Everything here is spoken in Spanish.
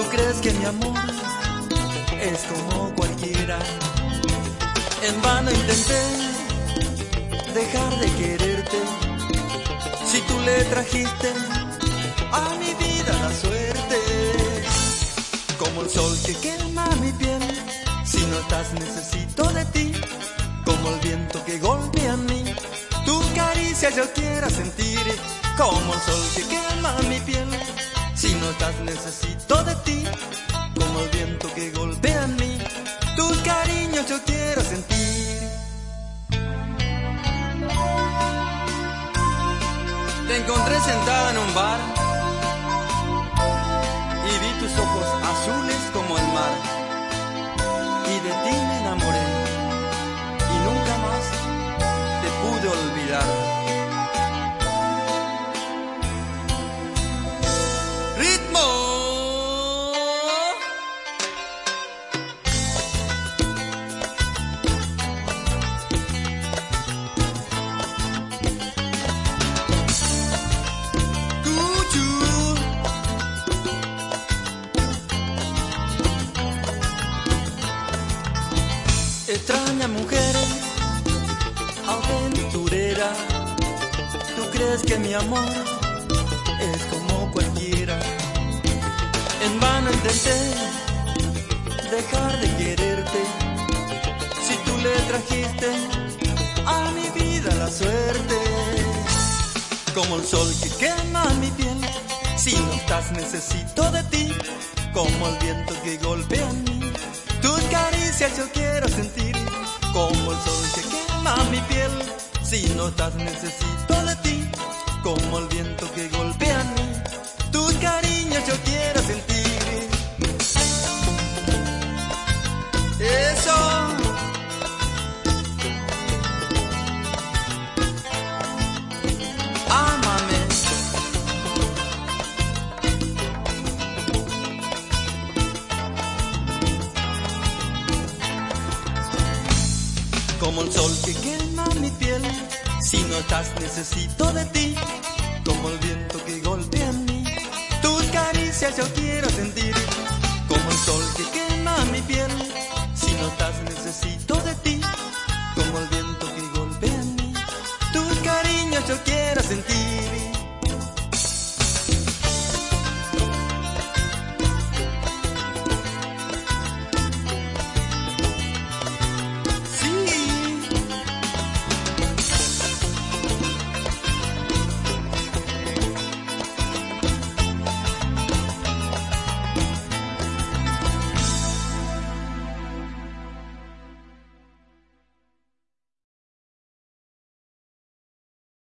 crees que mi amor es como cualquiera. En vano intenté dejar de quererte. Si tú le trajiste a mi vida la suerte, como el sol que quema mi piel. Si no estás necesito de ti, como el viento que golpea mí. Tu caricia yo quiero sentir, como el sol que quema mi piel. Si no estás necesito de ti, como el viento que golpea en mí. Tus cariños yo quiero sentir. Te encontré sentada en un bar y vi tus ojos azules como el mar, y de ti me enamoré y nunca más te pude olvidar. ¡Ritmo! Extraña mujer, aventurera, tú crees que mi amor es como cualquiera. En vano intenté dejar de quererte. Si tú le trajiste a mi vida la suerte, como el sol que quema mi piel. Si no estás necesito de ti, como el viento que golpea en mí. Tus caricias yo quiero sentir, como el sol que quema mi piel. Si no estás necesito de ti, como el viento que golpea en mí. Tus cariños yo quiero sentir. Eso. Ámame. Como el sol que quema mi piel. Si no estás necesito de ti, como el viento que golpea en mí. Tus caricias yo quiero